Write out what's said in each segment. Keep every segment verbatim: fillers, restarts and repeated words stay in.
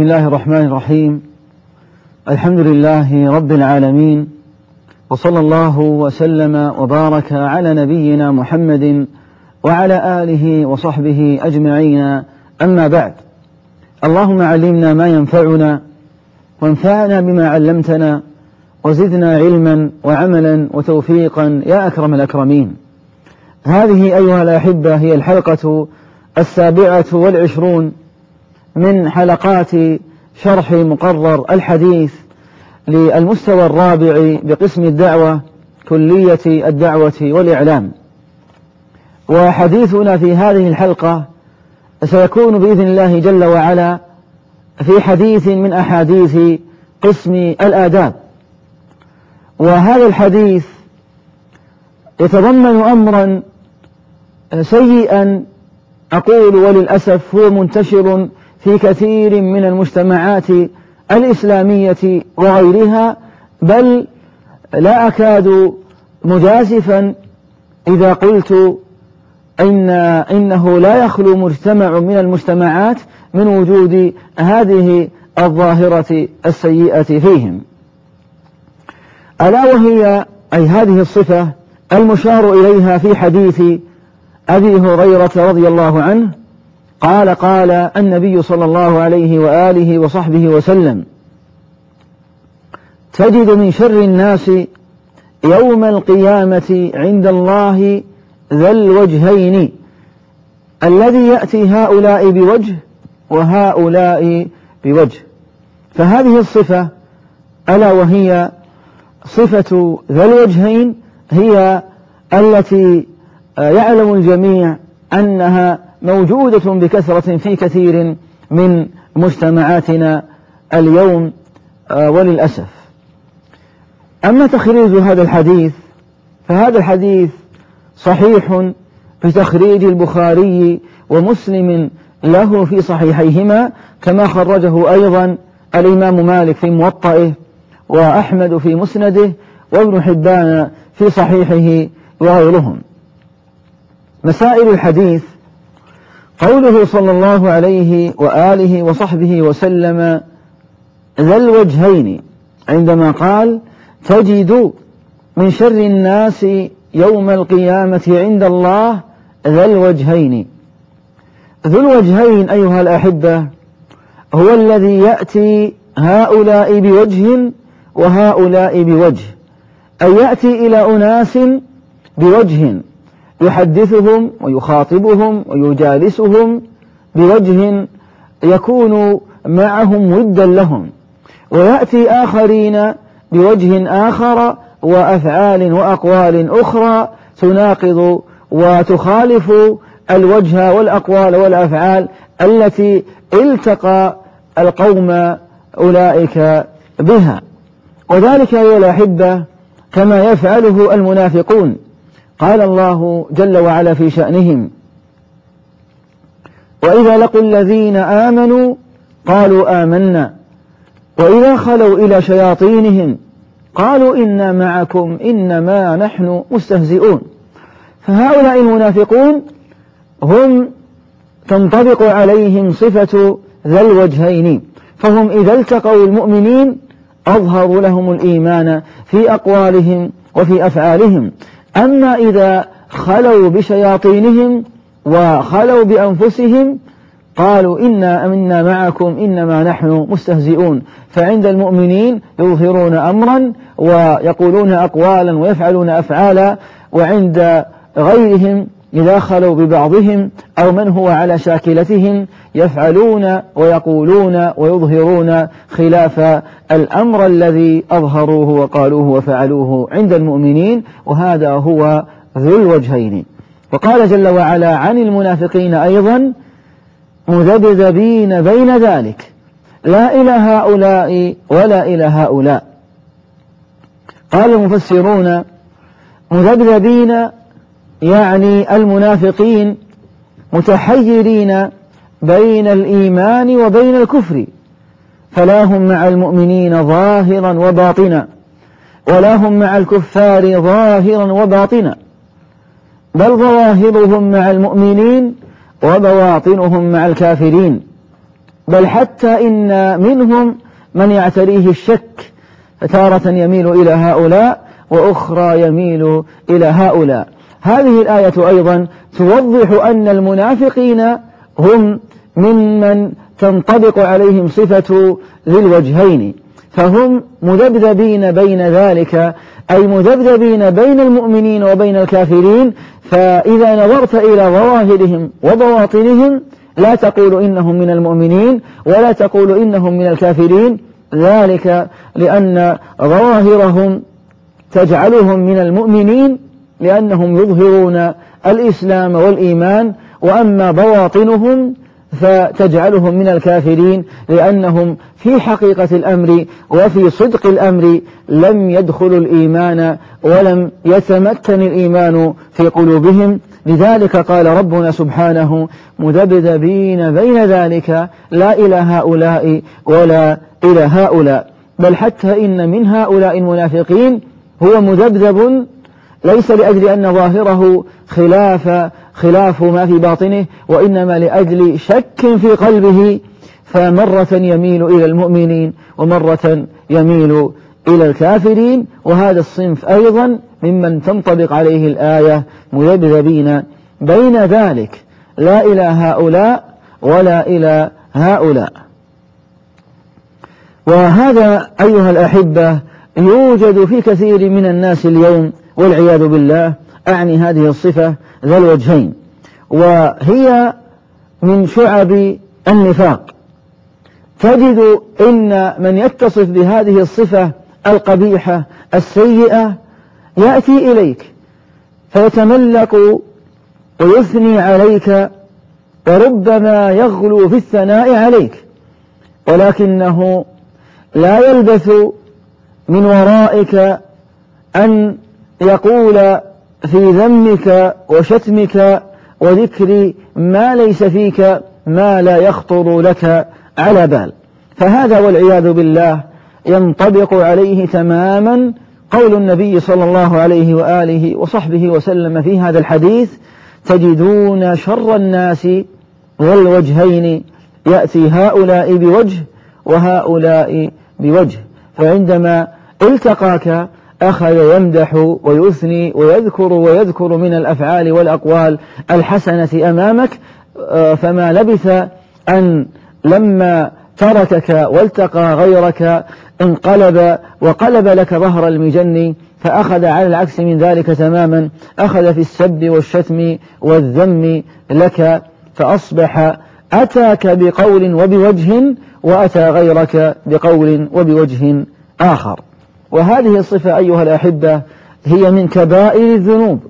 الله الرحمن الرحيم. الحمد لله رب العالمين، وصلى الله وسلم وبارك على نبينا محمد وعلى آله وصحبه أجمعين، أما بعد. اللهم علمنا ما ينفعنا وانفعنا بما علمتنا وزدنا علما وعملا وتوفيقا يا أكرم الأكرمين. هذه أيها الأحبة هي الحلقة السابعة والعشرون من حلقات شرح مقرر الحديث للمستوى الرابع بقسم الدعوة كلية الدعوة والإعلام. وحديثنا في هذه الحلقة سيكون بإذن الله جل وعلا في حديث من أحاديث قسم الآداب. وهذا الحديث يتضمن أمرا سيئا أقول وللأسف هو منتشر في كثير من المجتمعات الإسلامية وغيرها، بل لا أكاد مجازفا إذا قلت إن إنه لا يخلو مجتمع من المجتمعات من وجود هذه الظاهرة السيئة فيهم، ألا وهي أي هذه الصفة المشار إليها في حديث أبي هريرة رضي الله عنه قال قال النبي صلى الله عليه وآله وصحبه وسلم: تجد من شر الناس يوم القيامة عند الله ذا الوجهين الذي يأتي هؤلاء بوجه وهؤلاء بوجه. فهذه الصفة ألا وهي صفة ذا الوجهين هي التي يعلم الجميع أنها موجودة بكثرة في كثير من مجتمعاتنا اليوم وللأسف. أما تخريج هذا الحديث فهذا الحديث صحيح بتخريج البخاري ومسلم له في صحيحيهما، كما خرجه أيضا الإمام مالك في موطئه وأحمد في مسنده وابن حبان في صحيحه وغيرهم. مسائل الحديث: قوله صلى الله عليه وآله وصحبه وسلم ذا الوجهين، عندما قال تجد من شر الناس يوم القيامة عند الله ذا الوجهين. ذو الوجهين أيها الأحبة هو الذي يأتي هؤلاء بوجه وهؤلاء بوجه، أي يأتي إلى أناس بوجه يحدثهم ويخاطبهم ويجالسهم بوجه يكون معهم ودا لهم، ويأتي آخرين بوجه آخر وأفعال وأقوال أخرى تناقض وتخالف الوجه والأقوال والأفعال التي التقى القوم أولئك بها. وذلك يا الأحبة كما يفعله المنافقون. قال الله جل وعلا في شأنهم: وإذا لقوا الذين آمنوا قالوا آمنا وإذا خلوا إلى شياطينهم قالوا إنا معكم إنما نحن مستهزئون. فهؤلاء المنافقون هم تنطبق عليهم صفة ذا الوجهين، فهم إذا التقوا المؤمنين أظهروا لهم الإيمان في أقوالهم وفي أفعالهم، أما إذا خلوا بشياطينهم وخلوا بأنفسهم قالوا إنا أمنا معكم إنما نحن مستهزئون. فعند المؤمنين يظهرون أمرا ويقولون أقوالا ويفعلون أفعالا، وعند غيرهم إذا خلوا ببعضهم أو من هو على شاكلتهم يفعلون ويقولون ويظهرون خلاف الأمر الذي أظهروه وقالوه وفعلوه عند المؤمنين، وهذا هو ذو الوجهين. وقال جل وعلا عن المنافقين أيضا: مذبذبين بين ذلك لا إلى هؤلاء ولا إلى هؤلاء. قال المفسرون: مذبذبين يعني المنافقين متحيرين بين الإيمان وبين الكفر، فلا هم مع المؤمنين ظاهرا وباطنا ولا هم مع الكفار ظاهرا وباطنا، بل ظواهرهم مع المؤمنين وبواطنهم مع الكافرين. بل حتى إن منهم من يعتريه الشك، فتارة يميل إلى هؤلاء وأخرى يميل إلى هؤلاء. هذه الآية أيضا توضح أن المنافقين هم ممن تنطبق عليهم صفة ذي الوجهين، فهم مذبذبين بين ذلك، أي مذبذبين بين المؤمنين وبين الكافرين. فإذا نظرت إلى ظواهرهم وبواطنهم لا تقول إنهم من المؤمنين ولا تقول إنهم من الكافرين، ذلك لأن ظواهرهم تجعلهم من المؤمنين لأنهم يظهرون الإسلام والإيمان، وأما بواطنهم فتجعلهم من الكافرين لأنهم في حقيقة الأمر وفي صدق الأمر لم يدخلوا الإيمان ولم يتمكن الإيمان في قلوبهم. لذلك قال ربنا سبحانه مذبذبين بين ذلك لا إلى هؤلاء ولا إلى هؤلاء، بل حتى إن من هؤلاء المنافقين هو مذبذب ليس لأجل أن ظاهره خلاف خلاف ما في باطنه، وإنما لأجل شك في قلبه، فمرة يميل إلى المؤمنين ومرة يميل إلى الكافرين. وهذا الصنف أيضا ممن تنطبق عليه الآية مذبذبين بين ذلك لا إلى هؤلاء ولا إلى هؤلاء. وهذا أيها الأحبة يوجد في كثير من الناس اليوم والعياذ بالله، أعني هذه الصفة ذا الوجهين، وهي من شعب النفاق. تجد إن من يتصف بهذه الصفة القبيحة السيئة يأتي إليك فيتملك ويثني عليك وربما يغلو في الثناء عليك، ولكنه لا يلبث من ورائك أن يقول في ذمك وشتمك وذكر ما ليس فيك ما لا يخطر لك على بال. فهذا والعياذ بالله ينطبق عليه تماما قول النبي صلى الله عليه وآله وصحبه وسلم في هذا الحديث: تجدون شر الناس والوجهين، يأتي هؤلاء بوجه وهؤلاء بوجه. فعندما التقاك أخذ يمدح ويثني ويذكر ويذكر من الأفعال والأقوال الحسنة أمامك، فما لبث أن لما تركك والتقى غيرك انقلب وقلب لك ظهر المجن، فأخذ على العكس من ذلك تماما، أخذ في السب والشتم والذم لك، فأصبح أتاك بقول وبوجه وأتى غيرك بقول وبوجه آخر. وهذه الصفة أيها الأحبة هي من كبائر الذنوب،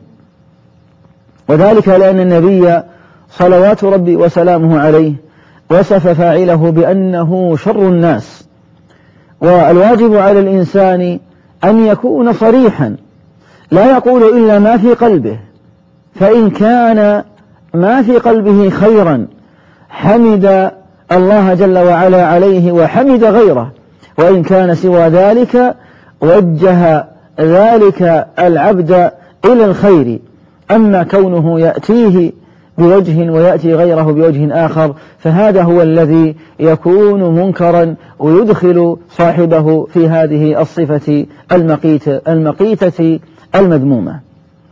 وذلك لأن النبي صلوات ربي وسلامه عليه وصف فاعله بأنه شر الناس. والواجب على الإنسان أن يكون صريحا لا يقول إلا ما في قلبه، فإن كان ما في قلبه خيرا حمد الله جل وعلا عليه وحمد غيره، وإن كان سوى ذلك وجه ذلك العبد إلى الخير. أما كونه يأتيه بوجه ويأتي غيره بوجه آخر فهذا هو الذي يكون منكرا ويدخل صاحبه في هذه الصفة المقيتة, المقيتة المذمومة.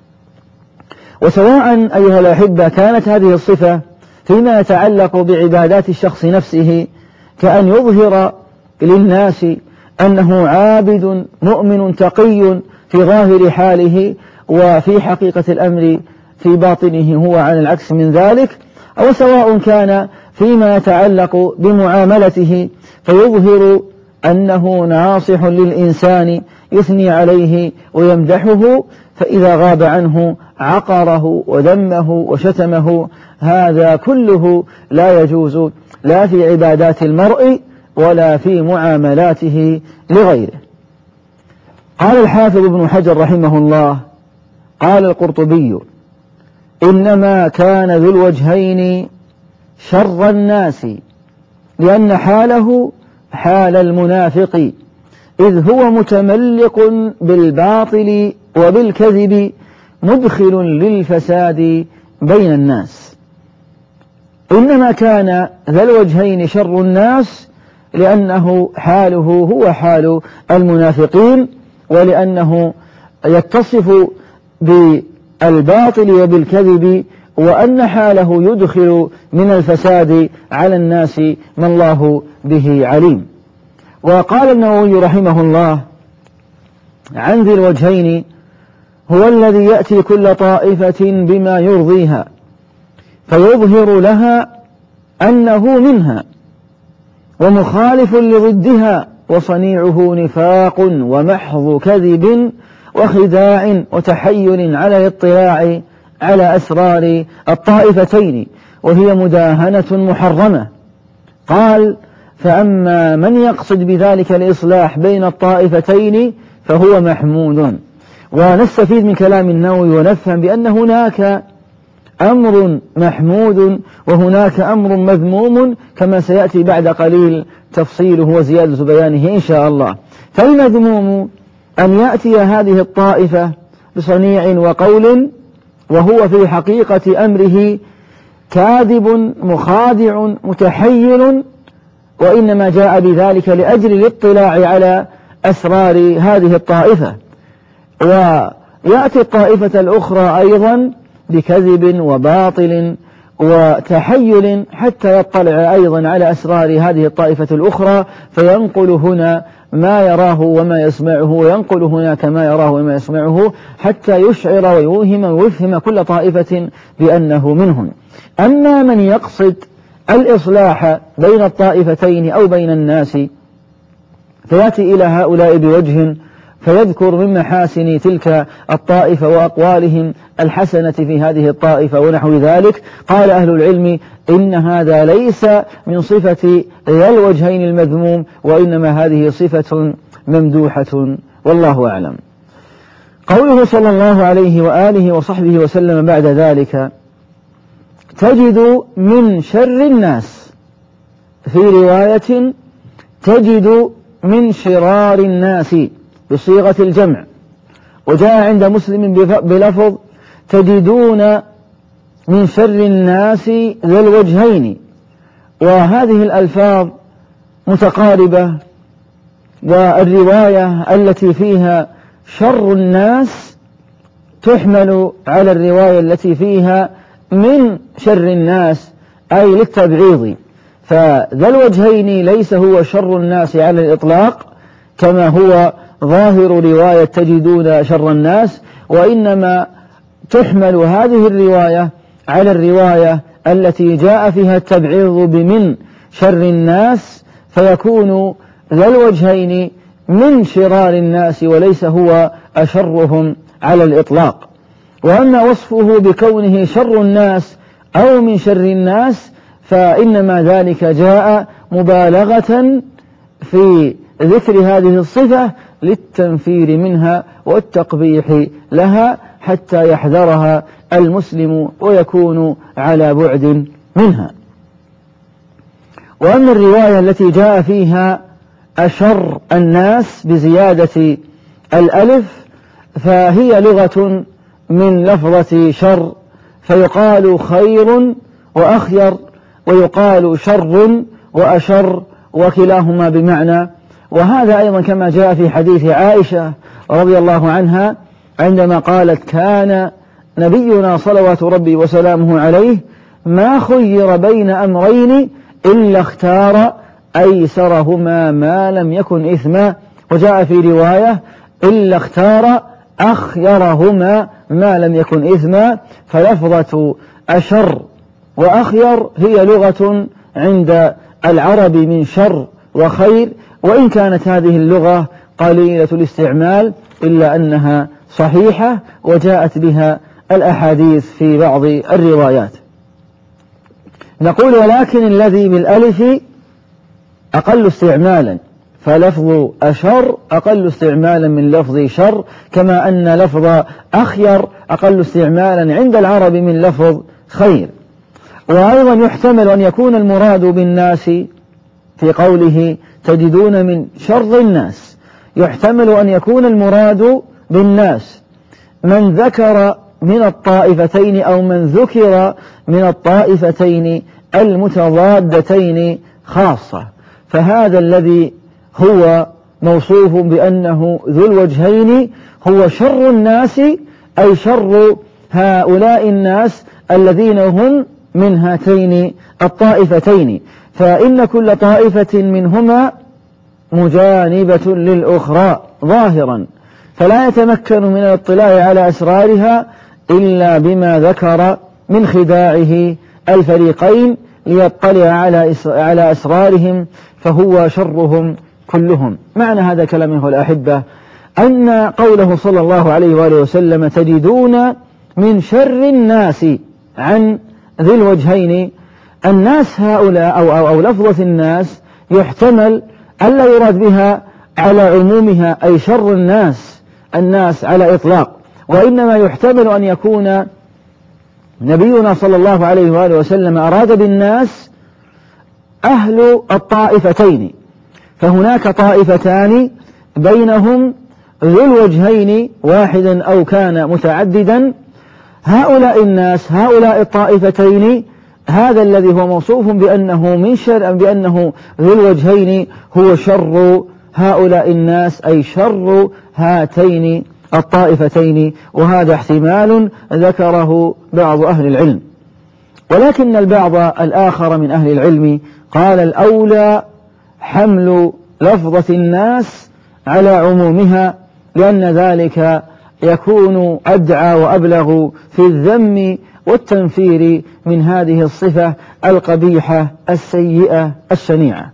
وسواء أيها الأحبة كانت هذه الصفة فيما يتعلق بعبادات الشخص نفسه، كأن يظهر للناس أنه عابد مؤمن تقي في ظاهر حاله، وفي حقيقة الأمر في باطنه هو على العكس من ذلك، أو سواء كان فيما يتعلق بمعاملته فيظهر أنه ناصح للإنسان يثني عليه ويمدحه، فإذا غاب عنه عقره وذمه وشتمه. هذا كله لا يجوز لا في عبادات المرء ولا في معاملاته لغيره. قال الحافظ ابن حجر رحمه الله: قال القرطبي: إنما كان ذو الوجهين شر الناس لأن حاله حال المنافق، إذ هو متملق بالباطل وبالكذب مدخل للفساد بين الناس. إنما كان ذا الوجهين شر الناس لأنه حاله هو حال المنافقين، ولأنه يتصف بالباطل وبالكذب، وأن حاله يدخل من الفساد على الناس ما الله به عليم. وقال النووي رحمه الله عن ذي الوجهين: هو الذي يأتي كل طائفة بما يرضيها فيظهر لها أنه منها ومخالف لضدها، وصنيعه نفاق ومحض كذب وخداع وتحيل على الاطلاع على أسرار الطائفتين، وهي مداهنة محرمة. قال: فأما من يقصد بذلك الإصلاح بين الطائفتين فهو محمود. ونستفيد من كلام النووي ونفهم بأن هناك أمر محمود وهناك أمر مذموم، كما سيأتي بعد قليل تفصيله وزيادة بيانه إن شاء الله. فالمذموم أن يأتي هذه الطائفة بصنيع وقول وهو في حقيقة أمره كاذب مخادع متحيل، وإنما جاء بذلك لأجل الاطلاع على أسرار هذه الطائفة. ويأتي الطائفة الأخرى أيضا بكذب وباطل وتحيل حتى يطلع أيضا على أسرار هذه الطائفة الأخرى، فينقل هنا ما يراه وما يسمعه، وينقل هناك ما يراه وما يسمعه، حتى يشعر ويوهم ويفهم كل طائفة بأنه منهم. أما من يقصد الإصلاح بين الطائفتين أو بين الناس فيأتي إلى هؤلاء بوجه فيذكر من محاسن تلك الطائفة وأقوالهم الحسنة في هذه الطائفة ونحو ذلك. قال أهل العلم: إن هذا ليس من صفة ذا الوجهين المذموم، وإنما هذه صفة ممدوحة، والله أعلم. قوله صلى الله عليه وآله وصحبه وسلم بعد ذلك: تجد من شر الناس، في رواية تجد من شرار الناس بصيغة الجمع، وجاء عند مسلم بلفظ تجدون من شر الناس ذا الوجهين. وهذه الألفاظ متقاربة، والرواية التي فيها شر الناس تحمل على الرواية التي فيها من شر الناس، أي للتبعيض. فذا الوجهين ليس هو شر الناس على الإطلاق كما هو ظاهر رواية تجدون شر الناس، وإنما تحمل هذه الرواية على الرواية التي جاء فيها التبعيض بمن شر الناس، فيكون ذا الوجهين من شرار الناس وليس هو أشرهم على الإطلاق. وأما وصفه بكونه شر الناس أو من شر الناس فإنما ذلك جاء مبالغة في ذكر هذه الصفة للتنفير منها والتقبيح لها حتى يحذرها المسلم ويكون على بعد منها. وأما الرواية التي جاء فيها أشر الناس بزيادة الألف فهي لغة من لفظة شر، فيقال خير وأخير، ويقال شر وأشر، وكلاهما بمعنى. وهذا أيضا كما جاء في حديث عائشة رضي الله عنها عندما قالت: كان نبينا صلوات ربي وسلامه عليه ما خير بين أمرين إلا اختار أيسرهما ما لم يكن إثما، وجاء في رواية: إلا اختار أخيرهما ما لم يكن إثما. فلفظة أشر وأخير هي لغة عند العرب من شر وخير، وإن كانت هذه اللغة قليلة الاستعمال إلا أنها صحيحة وجاءت بها الأحاديث في بعض الروايات. نقول: ولكن الذي بالألف أقل استعمالا، فلفظ أشر أقل استعمالا من لفظ شر، كما أن لفظ أخير أقل استعمالا عند العرب من لفظ خير. وأيضا يحتمل أن يكون المراد بالناس في قوله تجدون من شر الناس، يحتمل أن يكون المراد بالناس من ذكر من الطائفتين أو من ذكر من الطائفتين المتضادتين خاصة. فهذا الذي هو موصوف بأنه ذو الوجهين هو شر الناس، أي شر هؤلاء الناس الذين هم من هاتين الطائفتين، فإن كل طائفة منهما مجانبة للأخرى ظاهرا، فلا يتمكن من الاطلاع على أسرارها إلا بما ذكر من خداعه الفريقين ليطلع على أسرارهم فهو شرهم كلهم. معنى هذا كلامه الأحبة أن قوله صلى الله عليه وآله وسلم تجدون من شر الناس عن ذي الوجهين، الناس هؤلاء أو, أو, أو لفظة الناس يحتمل ألا يراد بها على عمومها أي شر الناس الناس على إطلاق، وإنما يحتمل أن يكون نبينا صلى الله عليه وآله وسلم أراد بالناس أهل الطائفتين، فهناك طائفتان بينهم ذو الوجهين واحدا أو كان متعددا، هؤلاء الناس هؤلاء الطائفتين هذا الذي هو موصوف بأنه من شر بأنه ذو الوجهين هو شر هؤلاء الناس أي شر هاتين الطائفتين، وهذا احتمال ذكره بعض أهل العلم. ولكن البعض الآخر من أهل العلم قال الأولى حمل لفظة الناس على عمومها، لأن ذلك يكون أدعى وأبلغ في الذم والتنفير من هذه الصفة القبيحة السيئة الشنيعة.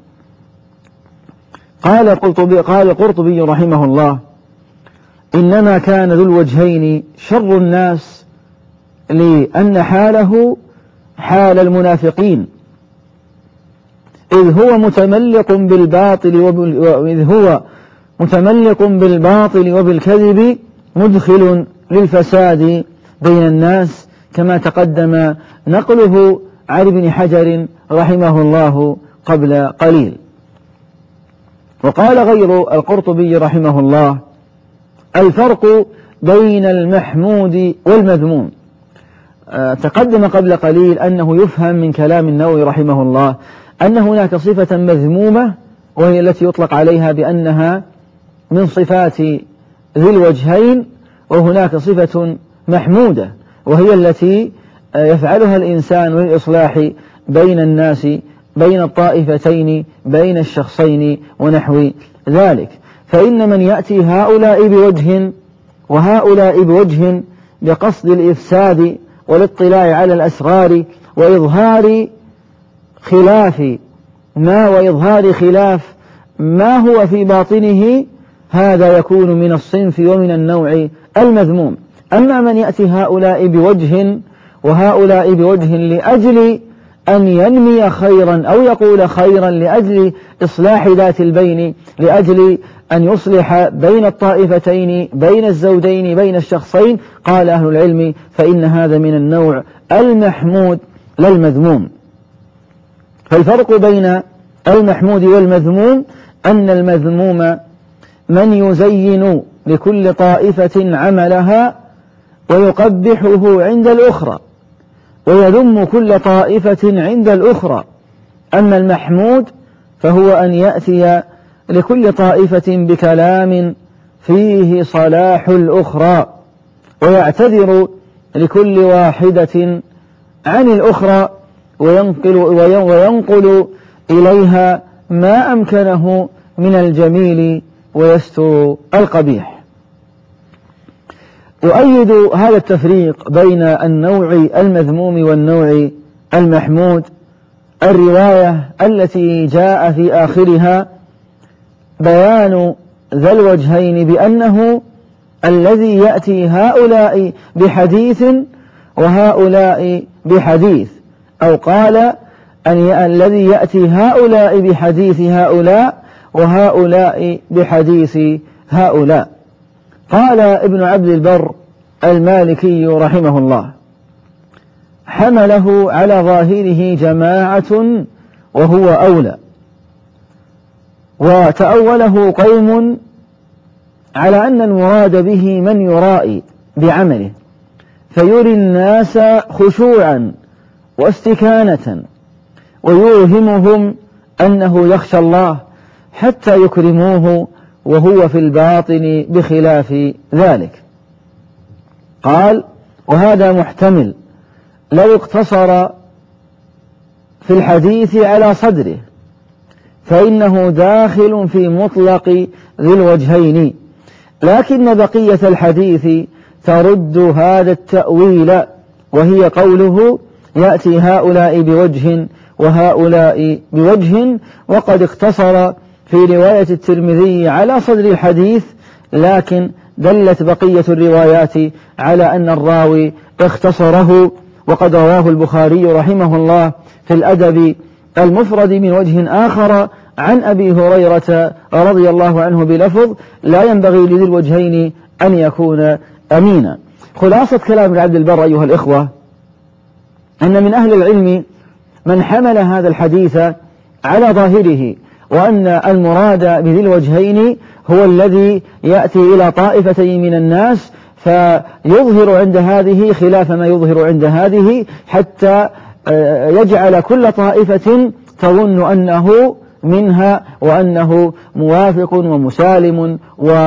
قال القرطبي, قال القرطبي رحمه الله إنما كان ذو الوجهين شر الناس لأن حاله حال المنافقين، إذ هو متملق بالباطل وبال... إذ هو متملق بالباطل وبالكذب مدخل للفساد بين الناس، كما تقدم نقله عن ابن حجر رحمه الله قبل قليل. وقال غير القرطبي رحمه الله الفرق بين المحمود والمذموم. أه تقدم قبل قليل أنه يفهم من كلام النووي رحمه الله أن هناك صفة مذمومة وهي التي يطلق عليها بأنها من صفات ذي الوجهين، وهناك صفة محمودة وهي التي يفعلها الإنسان للإصلاح بين الناس بين الطائفتين بين الشخصين ونحو ذلك. فإن من يأتي هؤلاء بوجه وهؤلاء بوجه بقصد الإفساد والاطلاع على الأسرار وإظهار خلاف ما وإظهار خلاف ما هو في باطنه، هذا يكون من الصنف ومن النوع المذموم. أما من يأتي هؤلاء بوجه وهؤلاء بوجه لأجل أن ينمي خيرا أو يقول خيرا لأجل إصلاح ذات البين، لأجل أن يصلح بين الطائفتين بين الزوجين بين الشخصين، قال أهل العلم فإن هذا من النوع المحمود لا المذموم. فالفرق بين المحمود والمذموم أن المذموم من يزين لكل طائفة عملها ويقبحه عند الأخرى ويذم كل طائفة عند الأخرى. أما المحمود فهو أن يأتي لكل طائفة بكلام فيه صلاح الأخرى ويعتذر لكل واحدة عن الأخرى وينقل, وينقل إليها ما أمكنه من الجميل ويستر القبيح. يؤيد هذا التفريق بين النوع المذموم والنوع المحمود الرواية التي جاء في آخرها بيان ذا الوجهين بأنه الذي يأتي هؤلاء بحديث وهؤلاء بحديث، أو قال أن الذي يأتي هؤلاء بحديث هؤلاء وهؤلاء بحديث هؤلاء. قال ابن عبد البر المالكي رحمه الله حمله على ظاهره جماعة وهو أولى، وتأوله قوم على أن المراد به من يرائي بعمله فيري الناس خشوعا واستكانة ويوهمهم أنه يخشى الله حتى يكرموه وهو في الباطن بخلاف ذلك. قال: وهذا محتمل لو اقتصر في الحديث على صدره فإنه داخل في مطلق ذي الوجهين، لكن بقية الحديث ترد هذا التأويل، وهي قوله: يأتي هؤلاء بوجه وهؤلاء بوجه، وقد اقتصر في رواية الترمذي على صدر الحديث، لكن دلت بقية الروايات على أن الراوي اختصره. وقد رواه البخاري رحمه الله في الأدب المفرد من وجه آخر عن أبي هريرة رضي الله عنه بلفظ: لا ينبغي لذي الوجهين أن يكون أمينا. خلاصة كلام ابن عبد البر أيها الإخوة أن من أهل العلم من حمل هذا الحديث على ظاهره، وأن المراد بذي الوجهين هو الذي يأتي إلى طائفتين من الناس فيظهر عند هذه خلاف ما يظهر عند هذه، حتى يجعل كل طائفة تظن أنه منها وأنه موافق ومسالم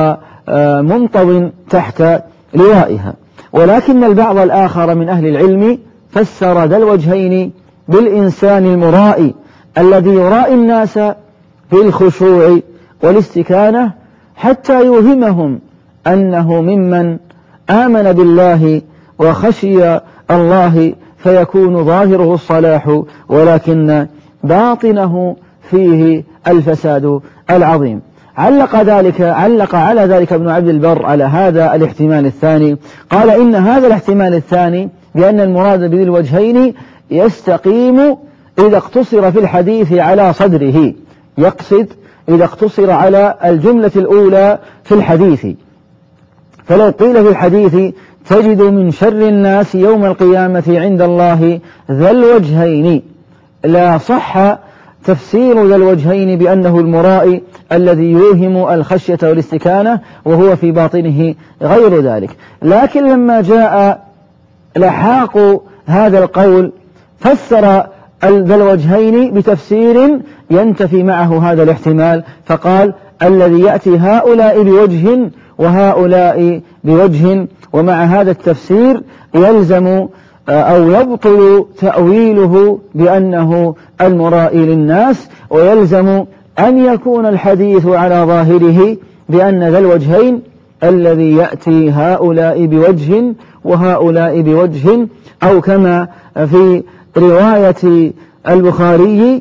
ومنطو تحت لوائها. ولكن البعض الآخر من أهل العلم فسر ذا الوجهين بالإنسان المرائي الذي يرائي الناس بالخشوع والاستكانة حتى يوهمهم أنه ممن آمن بالله وخشي الله، فيكون ظاهره الصلاح ولكن باطنه فيه الفساد العظيم. علق ذلك علق على ذلك ابن عبد البر على هذا الاحتمال الثاني، قال: إن هذا الاحتمال الثاني بأن المراد بذي الوجهين يستقيم إذا اقتصر في الحديث على صدره، يقصد إذا اقتصر على الجملة الأولى في الحديث. فلو قيل في الحديث: تجد من شر الناس يوم القيامة عند الله ذا الوجهين، لا صح تفسير ذا الوجهين بأنه المرائي الذي يوهم الخشية والاستكانة وهو في باطنه غير ذلك. لكن لما جاء لحاق هذا القول فسر ذا الوجهين بتفسير ينتفي معه هذا الاحتمال، فقال: الذي يأتي هؤلاء بوجه وهؤلاء بوجه. ومع هذا التفسير يلزم أو يبطل تأويله بأنه المرائي للناس، ويلزم أن يكون الحديث على ظاهره بأن ذا الوجهين الذي يأتي هؤلاء بوجه وهؤلاء بوجه، أو كما في رواية البخاري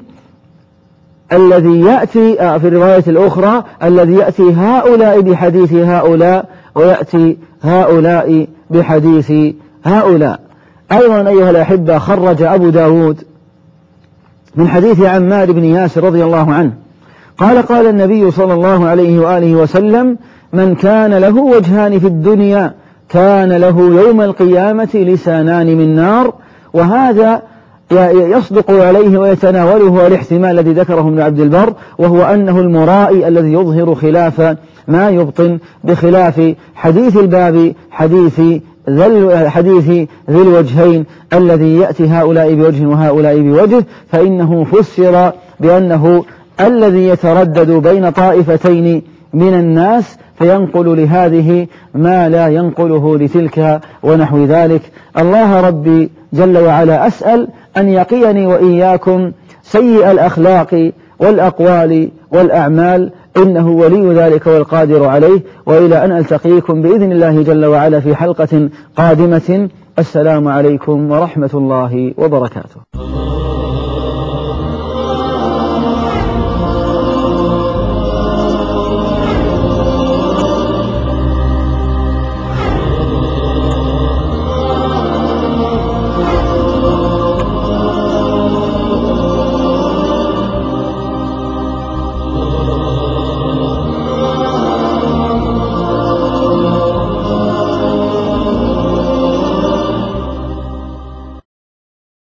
الذي يأتي في الرواية الأخرى الذي يأتي هؤلاء بحديث هؤلاء ويأتي هؤلاء بحديث هؤلاء. أيضا أيها الأحبة خرج أبو داود من حديث عمار بن ياسر رضي الله عنه قال: قال النبي صلى الله عليه وآله وسلم: من كان له وجهان في الدنيا كان له يوم القيامة لسانان من نار. وهذا يصدق عليه ويتناوله الاحتمال الذي ذكره ابن عبد البر، وهو أنه المرائي الذي يظهر خلاف ما يبطن، بخلاف حديث الباب حديث حديث ذي الوجهين الذي يأتي هؤلاء بوجه وهؤلاء بوجه، فإنه فسر بأنه الذي يتردد بين طائفتين من الناس فينقل لهذه ما لا ينقله لتلك ونحو ذلك. الله ربي جل وعلا أسأل أن يقيني وإياكم سيء الأخلاق والأقوال والأعمال، إنه ولي ذلك والقادر عليه. وإلى أن ألتقيكم بإذن الله جل وعلا في حلقة قادمة، السلام عليكم ورحمة الله وبركاته.